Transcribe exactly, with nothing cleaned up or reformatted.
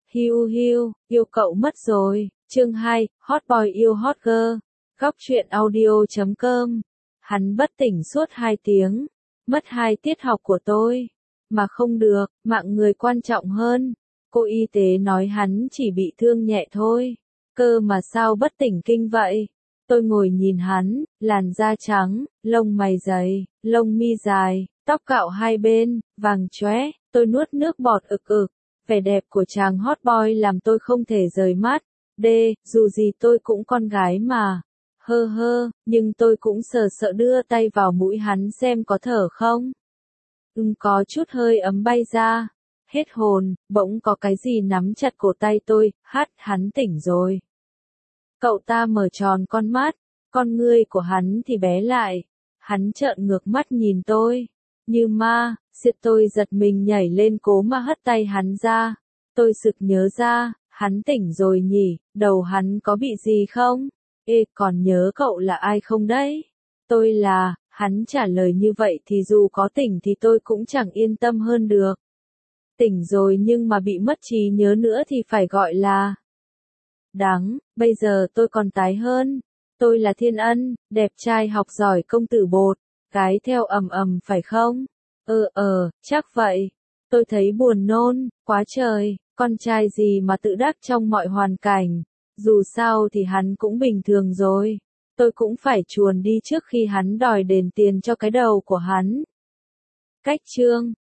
Hiu hiu, yêu cậu mất rồi. Chương hai, Hot Boy yêu Hot Girl. Góc truyện audio chấm com. Hắn bất tỉnh suốt hai tiếng. Mất hai tiết học của tôi. Mà không được, mạng người quan trọng hơn. Cô y tế nói hắn chỉ bị thương nhẹ thôi. Cơ mà sao bất tỉnh kinh vậy? Tôi ngồi nhìn hắn, làn da trắng, lông mày dày, lông mi dài, tóc cạo hai bên, vàng chóe. Tôi nuốt nước bọt ực ực. Vẻ đẹp của chàng hot boy làm tôi không thể rời mắt. Đê, dù gì tôi cũng con gái mà. Hơ hơ, nhưng tôi cũng sờ sợ đưa tay vào mũi hắn xem có thở không. Ừm có chút hơi ấm bay ra. Hết hồn, bỗng có cái gì nắm chặt cổ tay tôi, hát, hắn tỉnh rồi. Cậu ta mở tròn con mắt, con ngươi của hắn thì bé lại. Hắn trợn ngược mắt nhìn tôi. Như ma, siết tôi giật mình nhảy lên cố mà hất tay hắn ra. Tôi sực nhớ ra, hắn tỉnh rồi nhỉ, đầu hắn có bị gì không? Ê, còn nhớ cậu là ai không đấy? Tôi là, hắn trả lời như vậy thì dù có tỉnh thì tôi cũng chẳng yên tâm hơn được. Tỉnh rồi nhưng mà bị mất trí nhớ nữa thì phải gọi là... Đáng, bây giờ tôi còn tái hơn. Tôi là Thiên Ân, đẹp trai học giỏi công tử bột. Cái theo ầm ầm phải không? Ờ ờ, chắc vậy. Tôi thấy buồn nôn, quá trời, con trai gì mà tự đắc trong mọi hoàn cảnh. Dù sao thì hắn cũng bình thường rồi. Tôi cũng phải chuồn đi trước khi hắn đòi đền tiền cho cái đầu của hắn. Cách chương